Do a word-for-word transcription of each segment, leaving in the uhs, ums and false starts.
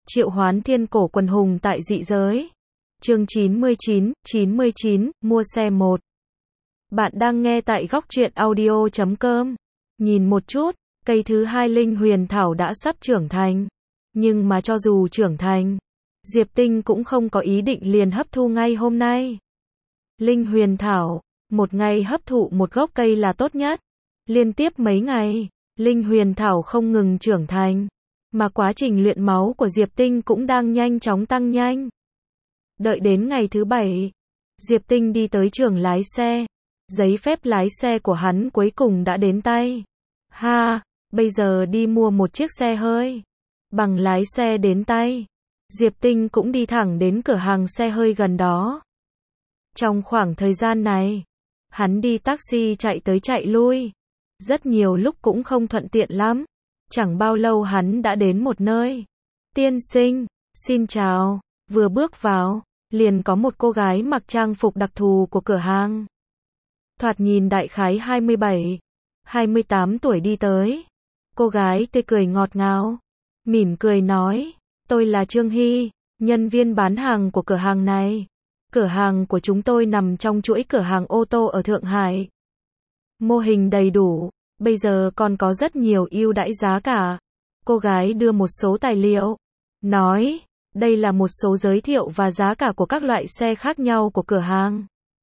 Triệu hoán thiên cổ quần hùng tại dị giới. Chương chín mươi chín, chín mươi chín, mua xe một. Bạn đang nghe tại góc truyện audio chấm com. Nhìn một chút, cây thứ hai linh huyền thảo đã sắp trưởng thành. Nhưng mà cho dù trưởng thành, Diệp Tinh cũng không có ý định liền hấp thu ngay hôm nay. Linh huyền thảo, một ngày hấp thụ một gốc cây là tốt nhất. Liên tiếp mấy ngày, linh huyền thảo không ngừng trưởng thành. Mà quá trình luyện máu của Diệp Tinh cũng đang nhanh chóng tăng nhanh. Đợi đến ngày thứ bảy, Diệp Tinh đi tới trường lái xe. Giấy phép lái xe của hắn cuối cùng đã đến tay. Ha, bây giờ đi mua một chiếc xe hơi. Bằng lái xe đến tay, Diệp Tinh cũng đi thẳng đến cửa hàng xe hơi gần đó. Trong khoảng thời gian này, hắn đi taxi chạy tới chạy lui. Rất nhiều lúc cũng không thuận tiện lắm. Chẳng bao lâu hắn đã đến một nơi. Tiên sinh, xin chào. Vừa bước vào, liền có một cô gái mặc trang phục đặc thù của cửa hàng. Thoạt nhìn đại khái hai mươi bảy, hai mươi tám tuổi đi tới. Cô gái tươi cười ngọt ngào, mỉm cười nói, tôi là Trương Hy, nhân viên bán hàng của cửa hàng này. Cửa hàng của chúng tôi nằm trong chuỗi cửa hàng ô tô ở Thượng Hải. Mô hình đầy đủ, bây giờ còn có rất nhiều ưu đãi giá cả. Cô gái đưa một số tài liệu, nói, đây là một số giới thiệu và giá cả của các loại xe khác nhau của cửa hàng.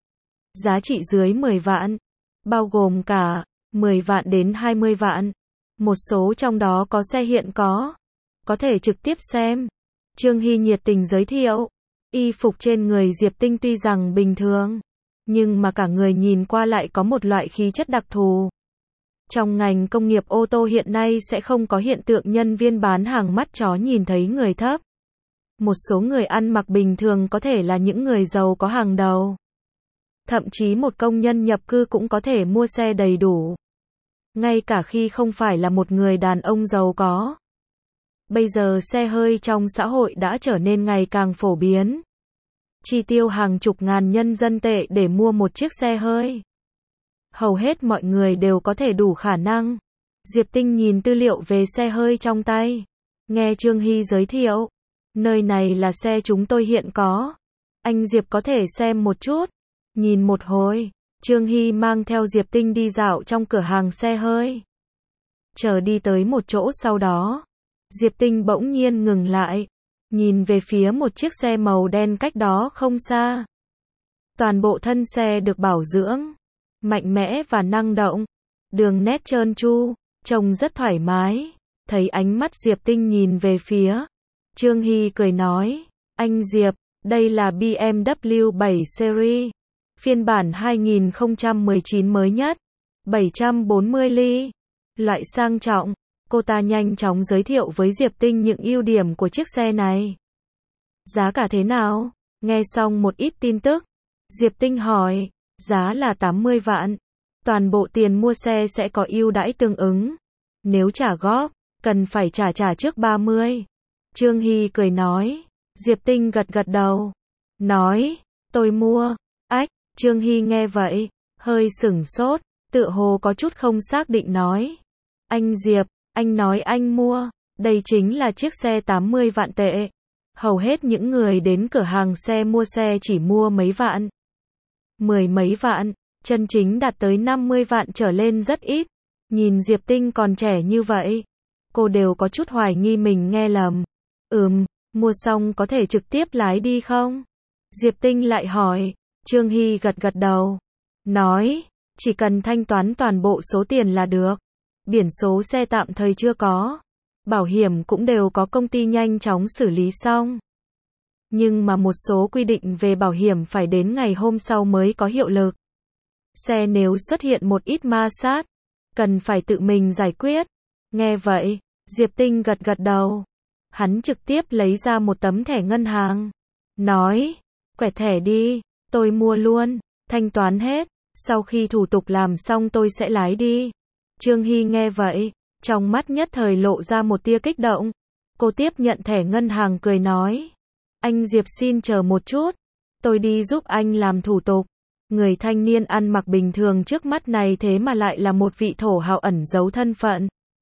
Giá trị dưới mười vạn, bao gồm cả mười vạn đến hai mươi vạn. Một số trong đó có xe hiện có, có thể trực tiếp xem. Trương Hy nhiệt tình giới thiệu. Y phục trên người Diệp Tinh tuy rằng bình thường, nhưng mà cả người nhìn qua lại có một loại khí chất đặc thù. Trong ngành công nghiệp ô tô hiện nay sẽ không có hiện tượng nhân viên bán hàng mắt chó nhìn thấy người thấp. Một số người ăn mặc bình thường có thể là những người giàu có hàng đầu. Thậm chí một công nhân nhập cư cũng có thể mua xe đầy đủ. Ngay cả khi không phải là một người đàn ông giàu có. Bây giờ xe hơi trong xã hội đã trở nên ngày càng phổ biến. Chi tiêu hàng chục ngàn nhân dân tệ để mua một chiếc xe hơi. Hầu hết mọi người đều có thể đủ khả năng. Diệp Tinh nhìn tư liệu về xe hơi trong tay. Nghe Trương Hy giới thiệu. Nơi này là xe chúng tôi hiện có. Anh Diệp có thể xem một chút. Nhìn một hồi, Trương Hy mang theo Diệp Tinh đi dạo trong cửa hàng xe hơi. Chờ đi tới một chỗ sau đó, Diệp Tinh bỗng nhiên ngừng lại. Nhìn về phía một chiếc xe màu đen cách đó không xa. Toàn bộ thân xe được bảo dưỡng mạnh mẽ và năng động, đường nét trơn tru, trông rất thoải mái. Thấy ánh mắt Diệp Tinh nhìn về phía, Trương Hy cười nói, anh Diệp, đây là bê em vê bảy Series, phiên bản hai nghìn không trăm mười chín mới nhất, bảy trăm bốn mươi ly, loại sang trọng. Cô ta nhanh chóng giới thiệu với Diệp Tinh những ưu điểm của chiếc xe này. Giá cả thế nào? Nghe xong một ít tin tức, Diệp Tinh hỏi, giá là tám mươi vạn. Toàn bộ tiền mua xe sẽ có ưu đãi tương ứng. Nếu trả góp, cần phải trả trả trước ba mươi. Trương Hy cười nói. Diệp Tinh gật gật đầu. Nói, tôi mua. Ách, Trương Hy nghe vậy, hơi sửng sốt, tựa hồ có chút không xác định nói. Anh Diệp, anh nói anh mua, đây chính là chiếc xe tám mươi vạn tệ. Hầu hết những người đến cửa hàng xe mua xe chỉ mua mấy vạn, mười mấy vạn, chân chính đạt tới năm mươi vạn trở lên rất ít. Nhìn Diệp Tinh còn trẻ như vậy, cô đều có chút hoài nghi mình nghe lầm. Ừm, mua xong có thể trực tiếp lái đi không? Diệp Tinh lại hỏi. Trương Hy gật gật đầu, nói, chỉ cần thanh toán toàn bộ số tiền là được. Biển số xe tạm thời chưa có, bảo hiểm cũng đều có công ty nhanh chóng xử lý xong. Nhưng mà một số quy định về bảo hiểm phải đến ngày hôm sau mới có hiệu lực. Xe nếu xuất hiện một ít ma sát, cần phải tự mình giải quyết. Nghe vậy, Diệp Tinh gật gật đầu. Hắn trực tiếp lấy ra một tấm thẻ ngân hàng. Nói, quẹt thẻ đi, tôi mua luôn, thanh toán hết. Sau khi thủ tục làm xong tôi sẽ lái đi. Trương Hy nghe vậy, trong mắt nhất thời lộ ra một tia kích động. Cô tiếp nhận thẻ ngân hàng cười nói. Anh Diệp xin chờ một chút. Tôi đi giúp anh làm thủ tục. Người thanh niên ăn mặc bình thường trước mắt này thế mà lại là một vị thổ hào ẩn giấu thân phận.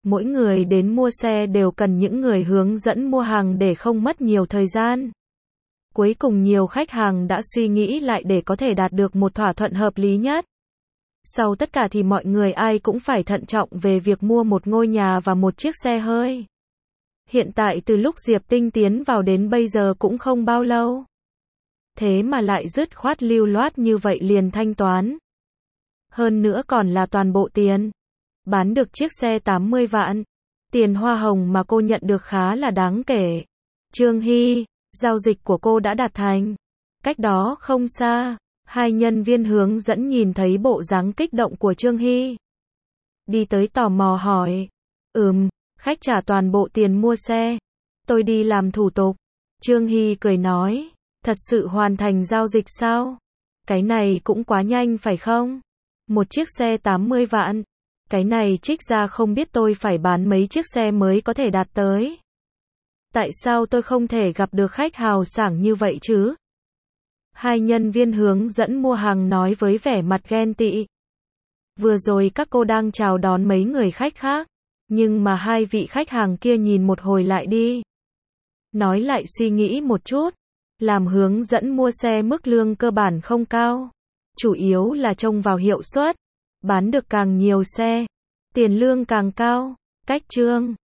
Mỗi người đến mua xe đều cần những người hướng dẫn mua hàng để không mất nhiều thời gian. Cuối cùng nhiều khách hàng đã suy nghĩ lại để có thể đạt được một thỏa thuận hợp lý nhất. Sau tất cả thì mọi người ai cũng phải thận trọng về việc mua một ngôi nhà và một chiếc xe hơi. Hiện tại từ lúc Diệp Tinh tiến vào đến bây giờ cũng không bao lâu. Thế mà lại dứt khoát lưu loát như vậy liền thanh toán. Hơn nữa còn là toàn bộ tiền. Bán được chiếc xe tám mươi vạn. Tiền hoa hồng mà cô nhận được khá là đáng kể. Trương Hy, giao dịch của cô đã đạt thành. Cách đó không xa, hai nhân viên hướng dẫn nhìn thấy bộ dáng kích động của Trương Hy. Đi tới tò mò hỏi. Ừm, khách trả toàn bộ tiền mua xe. Tôi đi làm thủ tục. Trương Hy cười nói. Thật sự hoàn thành giao dịch sao? Cái này cũng quá nhanh phải không? Một chiếc xe tám mươi vạn. Cái này trích ra không biết tôi phải bán mấy chiếc xe mới có thể đạt tới. Tại sao tôi không thể gặp được khách hào sảng như vậy chứ? Hai nhân viên hướng dẫn mua hàng nói với vẻ mặt ghen tị. Vừa rồi các cô đang chào đón mấy người khách khác. Nhưng mà hai vị khách hàng kia nhìn một hồi lại đi. Nói lại suy nghĩ một chút. Làm hướng dẫn mua xe mức lương cơ bản không cao. Chủ yếu là trông vào hiệu suất. Bán được càng nhiều xe. Tiền lương càng cao. Cách Trương